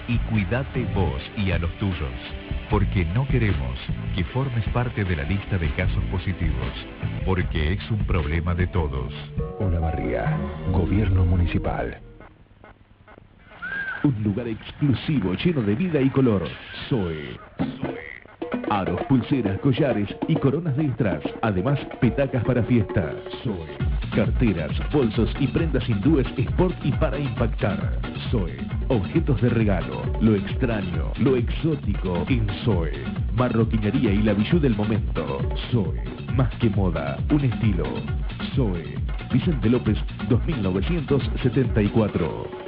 y cuídate vos y a los tuyos, porque no queremos que formes parte de la lista de casos positivos, porque es un problema de todos. Olavarría, Gobierno Municipal. Un lugar exclusivo, lleno de vida y color. Zoe. Aros, pulseras, collares y coronas de strass. Además, petacas para fiesta. Zoe. Carteras, bolsos y prendas hindúes sport y para impactar. Zoe. Objetos de regalo, lo extraño, lo exótico en Zoe. Marroquinería y la bijú del momento. Zoe. Más que moda, un estilo. Zoe. Vicente López, 2974.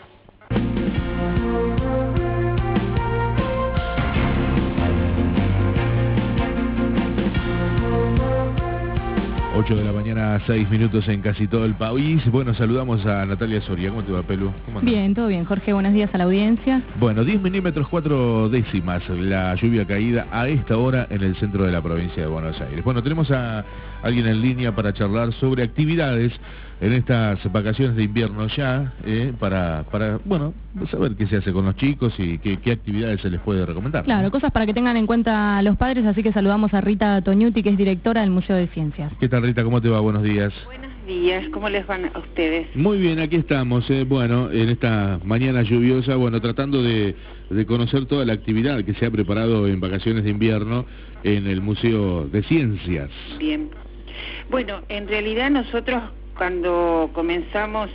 8 de la mañana, 6 minutos en casi todo el país. Bueno, saludamos a Natalia Soria. ¿Cómo te va, Pelu? ¿Cómo andás? Bien, todo bien, Jorge. Buenos días a la audiencia. Bueno, 10 milímetros 4 décimas la lluvia caída a esta hora en el centro de la provincia de Buenos Aires. Bueno, tenemos a alguien en línea para charlar sobre actividades en estas vacaciones de invierno ya, para bueno, saber qué se hace con los chicos y qué actividades se les puede recomendar. Claro, cosas para que tengan en cuenta los padres, así que saludamos a Rita Toñuti, que es directora del Museo de Ciencias. ¿Qué tal, Rita? ¿Cómo te va? Buenos días. Buenos días, ¿cómo les van a ustedes? Muy bien, aquí estamos, bueno, en esta mañana lluviosa, bueno, tratando de conocer toda la actividad que se ha preparado en vacaciones de invierno en el Museo de Ciencias. Bien. Bueno, en realidad nosotros cuando comenzamos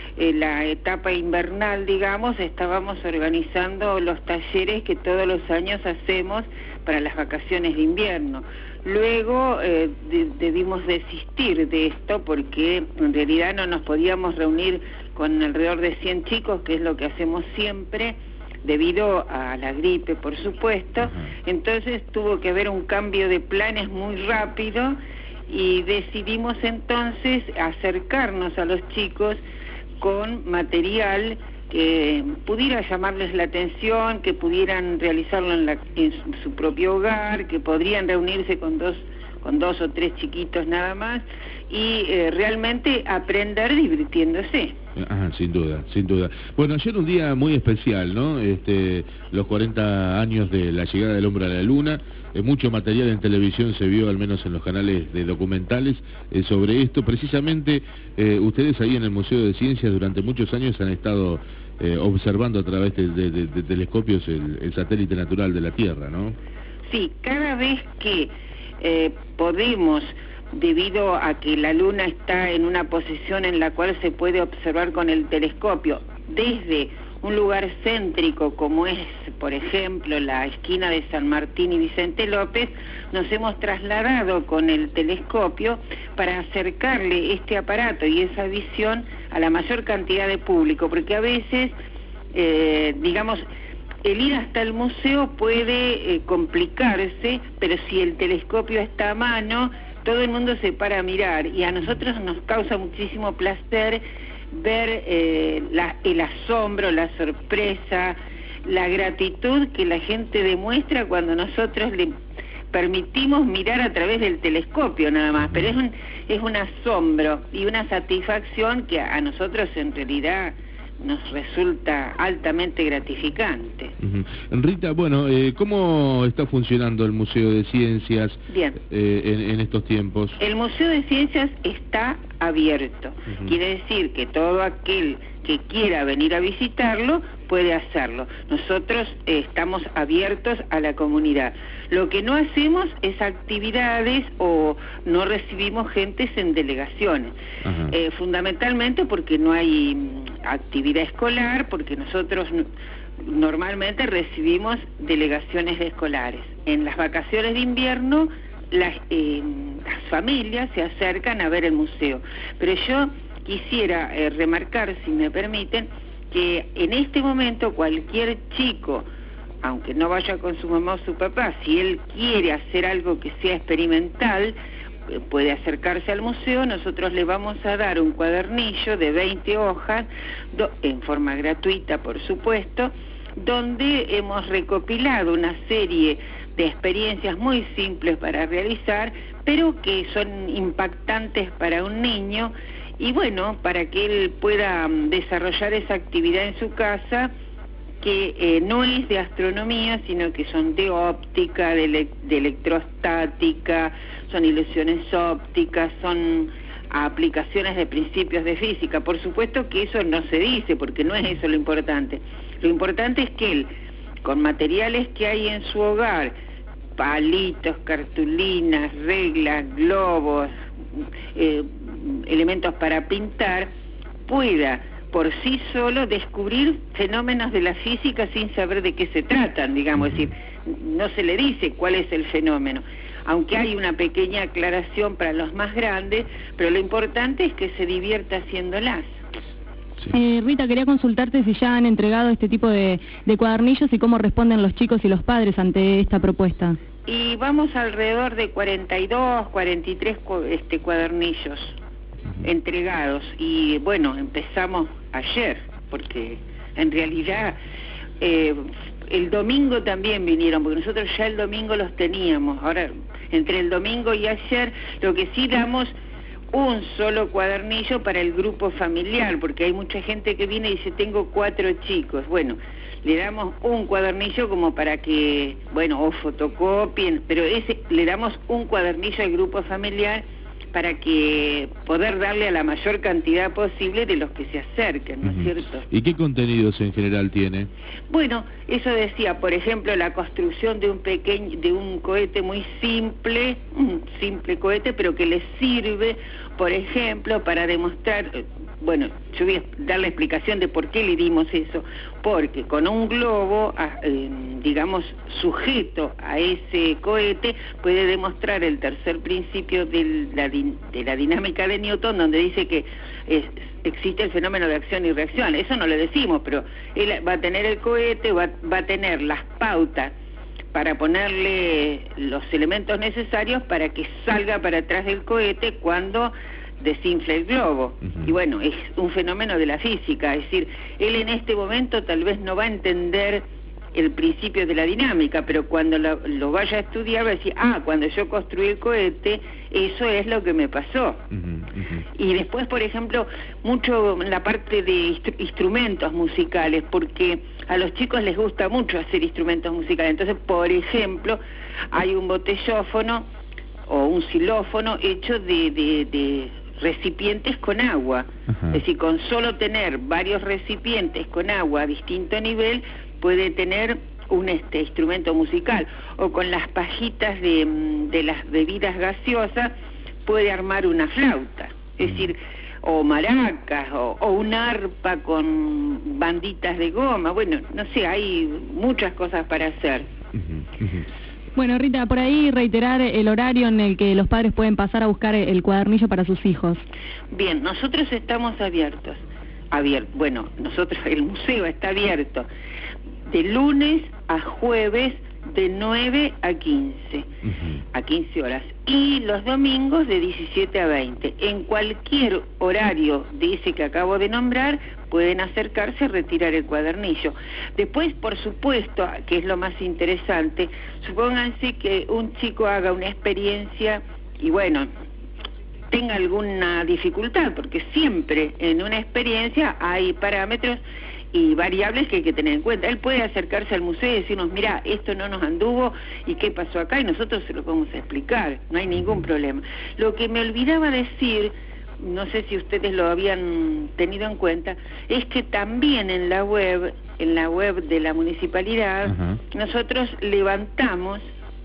la etapa invernal, digamos, estábamos organizando los talleres que todos los años hacemos para las vacaciones de invierno. Luego debimos desistir de esto porque en realidad no nos podíamos reunir con alrededor de 100 chicos, que es lo que hacemos siempre, debido a la gripe, por supuesto. Entonces tuvo que haber un cambio de planes muy rápido y decidimos entonces acercarnos a los chicos con material que pudiera llamarles la atención, que pudieran realizarlo en su propio hogar, que podrían reunirse con dos o tres chiquitos nada más y realmente aprender divirtiéndose. Ajá, sin duda, sin duda. Bueno, ayer un día muy especial, ¿no? Los 40 años de la llegada del hombre a la luna. Mucho material en televisión se vio, al menos en los canales de documentales, sobre esto. Precisamente, ustedes ahí en el Museo de Ciencias durante muchos años han estado observando a través de telescopios el satélite natural de la Tierra, ¿no? Sí, cada vez que podemos, debido a que la Luna está en una posición en la cual se puede observar con el telescopio desde un lugar céntrico como es, por ejemplo, la esquina de San Martín y Vicente López, nos hemos trasladado con el telescopio para acercarle este aparato y esa visión a la mayor cantidad de público, porque a veces, digamos, el ir hasta el museo puede complicarse, pero si el telescopio está a mano, todo el mundo se para a mirar, y a nosotros nos causa muchísimo placer ver el asombro, la sorpresa, la gratitud que la gente demuestra cuando nosotros le permitimos mirar a través del telescopio nada más, pero es un asombro y una satisfacción que a nosotros en realidad nos resulta altamente gratificante. Rita, bueno, ¿cómo está funcionando el Museo de Ciencias en estos tiempos? El Museo de Ciencias está abierto. Quiere decir que todo aquel que quiera venir a visitarlo puede hacerlo. Nosotros estamos abiertos a la comunidad. Lo que no hacemos es actividades o no recibimos gentes en delegaciones. Fundamentalmente porque no hay actividad escolar, porque nosotros normalmente recibimos delegaciones escolares. En las vacaciones de invierno las familias se acercan a ver el museo. Pero yo quisiera remarcar, si me permiten, que en este momento cualquier chico, aunque no vaya con su mamá o su papá, si él quiere hacer algo que sea experimental, puede acercarse al museo. Nosotros le vamos a dar un cuadernillo de 20 hojas, en forma gratuita por supuesto, donde hemos recopilado una serie de experiencias muy simples para realizar, pero que son impactantes para un niño, y bueno, para que él pueda desarrollar esa actividad en su casa que no es de astronomía, sino que son de óptica, de electrostática, son ilusiones ópticas, son aplicaciones de principios de física. Por supuesto que eso no se dice, porque no es eso lo importante. Lo importante es que él, con materiales que hay en su hogar, palitos, cartulinas, reglas, globos, elementos para pintar, pueda por sí solo descubrir fenómenos de la física sin saber de qué se tratan, digamos, es decir, no se le dice cuál es el fenómeno, aunque hay una pequeña aclaración para los más grandes, pero lo importante es que se divierta haciéndolas. Rita, quería consultarte si ya han entregado este tipo de cuadernillos y cómo responden los chicos y los padres ante esta propuesta. Y vamos alrededor de 42, 43 cuadernillos entregados, y bueno, empezamos ayer, porque en realidad el domingo también vinieron, porque nosotros ya el domingo los teníamos. Ahora, entre el domingo y ayer, lo que sí damos un solo cuadernillo para el grupo familiar, porque hay mucha gente que viene y dice, tengo 4 chicos. Bueno, le damos un cuadernillo como para que, bueno, o fotocopien, pero le damos un cuadernillo al grupo familiar para que poder darle a la mayor cantidad posible de los que se acerquen, ¿no es cierto? ¿Y qué contenidos en general tiene? Bueno, eso decía, por ejemplo, la construcción de un cohete muy simple, un simple cohete, pero que le sirve, por ejemplo, para demostrar, bueno, yo voy a dar la explicación de por qué le dimos eso, porque con un globo, digamos, sujeto a ese cohete, puede demostrar el tercer principio de la dinámica de Newton, donde dice que existe el fenómeno de acción y reacción. Eso no lo decimos, pero él va a tener el cohete, va a tener las pautas para ponerle los elementos necesarios para que salga para atrás del cohete cuando desinfla el globo. Y bueno, es un fenómeno de la física, es decir, él en este momento tal vez no va a entender el principio de la dinámica, pero cuando lo vaya a estudiar va a decir, cuando yo construí el cohete, eso es lo que me pasó. Y después, por ejemplo, mucho en la parte de instrumentos musicales, porque a los chicos les gusta mucho hacer instrumentos musicales. Entonces, por ejemplo, hay un botellófono o un xilófono hecho de recipientes con agua. Es decir, con solo tener varios recipientes con agua a distinto nivel, puede tener un instrumento musical, o con las pajitas de las bebidas gaseosas puede armar una flauta, es decir, o maracas, o un arpa con banditas de goma. Bueno, no sé, hay muchas cosas para hacer. Bueno, Rita, por ahí reiterar el horario en el que los padres pueden pasar a buscar el cuadernillo para sus hijos. Bien, nosotros estamos abiertos. Bueno, el museo está abierto de lunes a jueves de 9 a 15, a 15 horas, y los domingos de 17 a 20. En cualquier horario de ese que acabo de nombrar, pueden acercarse a retirar el cuadernillo. Después, por supuesto, que es lo más interesante, supónganse que un chico haga una experiencia y bueno, tenga alguna dificultad, porque siempre en una experiencia hay parámetros y variables que hay que tener en cuenta. Él puede acercarse al museo y decirnos, mira, esto no nos anduvo, ¿y qué pasó acá? Y nosotros se lo podemos explicar, no hay ningún problema. Lo que me olvidaba decir, no sé si ustedes lo habían tenido en cuenta, es que también en la web de la municipalidad, nosotros levantamos,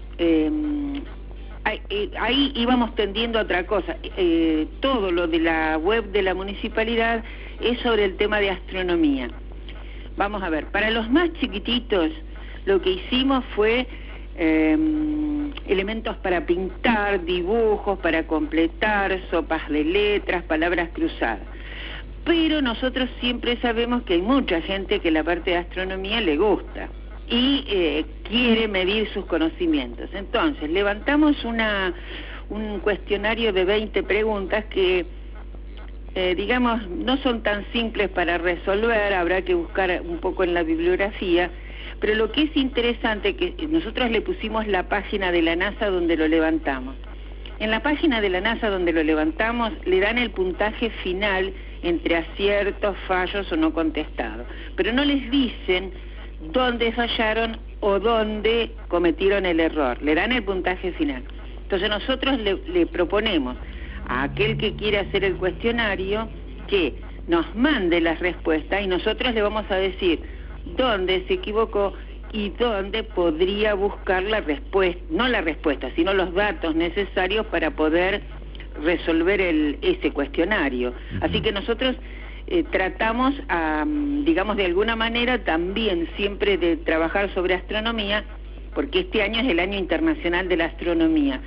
ahí íbamos tendiendo a otra cosa, todo lo de la web de la municipalidad es sobre el tema de astronomía. Vamos a ver, para los más chiquititos lo que hicimos fue elementos para pintar, dibujos para completar, sopas de letras, palabras cruzadas. Pero nosotros siempre sabemos que hay mucha gente que la parte de astronomía le gusta y quiere medir sus conocimientos. Entonces, levantamos un cuestionario de 20 preguntas que digamos, no son tan simples para resolver, habrá que buscar un poco en la bibliografía, pero lo que es interesante es que nosotros le pusimos la página de la NASA donde lo levantamos. En la página de la NASA donde lo levantamos le dan el puntaje final entre aciertos, fallos o no contestados, pero no les dicen dónde fallaron o dónde cometieron el error. Le dan el puntaje final. Entonces nosotros le proponemos a aquel que quiere hacer el cuestionario que nos mande las respuestas y nosotros le vamos a decir dónde se equivocó y dónde podría buscar la respuesta, no la respuesta, sino los datos necesarios para poder resolver ese cuestionario. Así que nosotros tratamos, digamos, de alguna manera también siempre de trabajar sobre astronomía, porque este año es el Año Internacional de la Astronomía.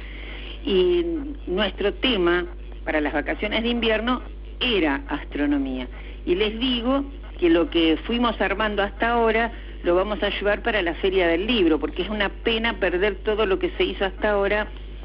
Y nuestro tema para las vacaciones de invierno era astronomía. Y les digo que lo que fuimos armando hasta ahora lo vamos a llevar para la Feria del Libro, porque es una pena perder todo lo que se hizo hasta ahora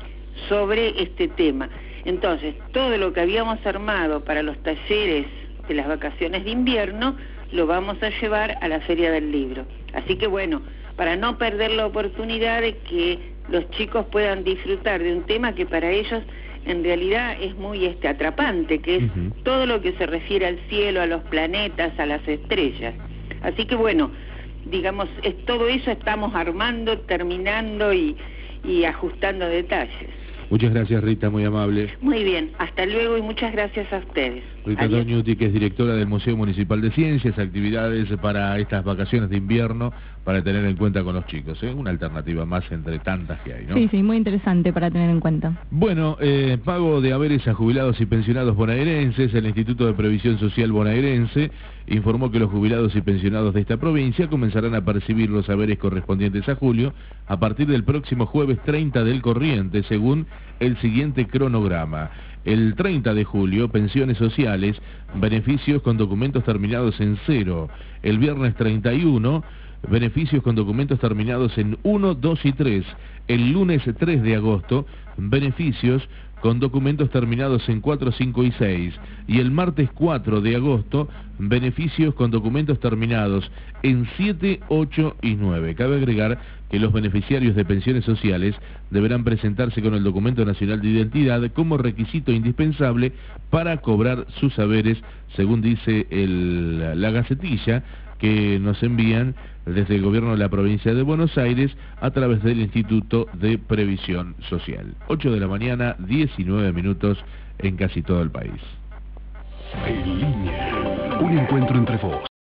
sobre este tema. Entonces, todo lo que habíamos armado para los talleres de las vacaciones de invierno lo vamos a llevar a la Feria del Libro. Así que bueno, para no perder la oportunidad de que los chicos puedan disfrutar de un tema que para ellos en realidad es muy atrapante, que es todo lo que se refiere al cielo, a los planetas, a las estrellas. Así que bueno, digamos, todo eso estamos armando, terminando y ajustando detalles. Muchas gracias, Rita, muy amable. Muy bien, hasta luego y muchas gracias a ustedes. Rita Toñuti, que es directora del Museo Municipal de Ciencias, actividades para estas vacaciones de invierno, para tener en cuenta con los chicos, ¿eh? Una alternativa más entre tantas que hay, ¿no? Sí, sí, muy interesante para tener en cuenta. Bueno, pago de haberes a jubilados y pensionados bonaerenses. El Instituto de Previsión Social bonaerense informó que los jubilados y pensionados de esta provincia comenzarán a percibir los haberes correspondientes a julio a partir del próximo jueves 30 del corriente, según el siguiente cronograma. El 30 de julio, pensiones sociales, beneficios con documentos terminados en 0. El viernes 31, beneficios con documentos terminados en 1, 2 y 3. El lunes 3 de agosto, beneficios con documentos terminados en 4, 5 y 6. Y el martes 4 de agosto, beneficios con documentos terminados en 7, 8 y 9. Cabe agregar que los beneficiarios de pensiones sociales deberán presentarse con el Documento Nacional de Identidad como requisito indispensable para cobrar sus saberes, según dice la Gacetilla, que nos envían desde el gobierno de la provincia de Buenos Aires a través del Instituto de Previsión Social. 8 de la mañana, 19 minutos en casi todo el país. En línea, un encuentro entre vos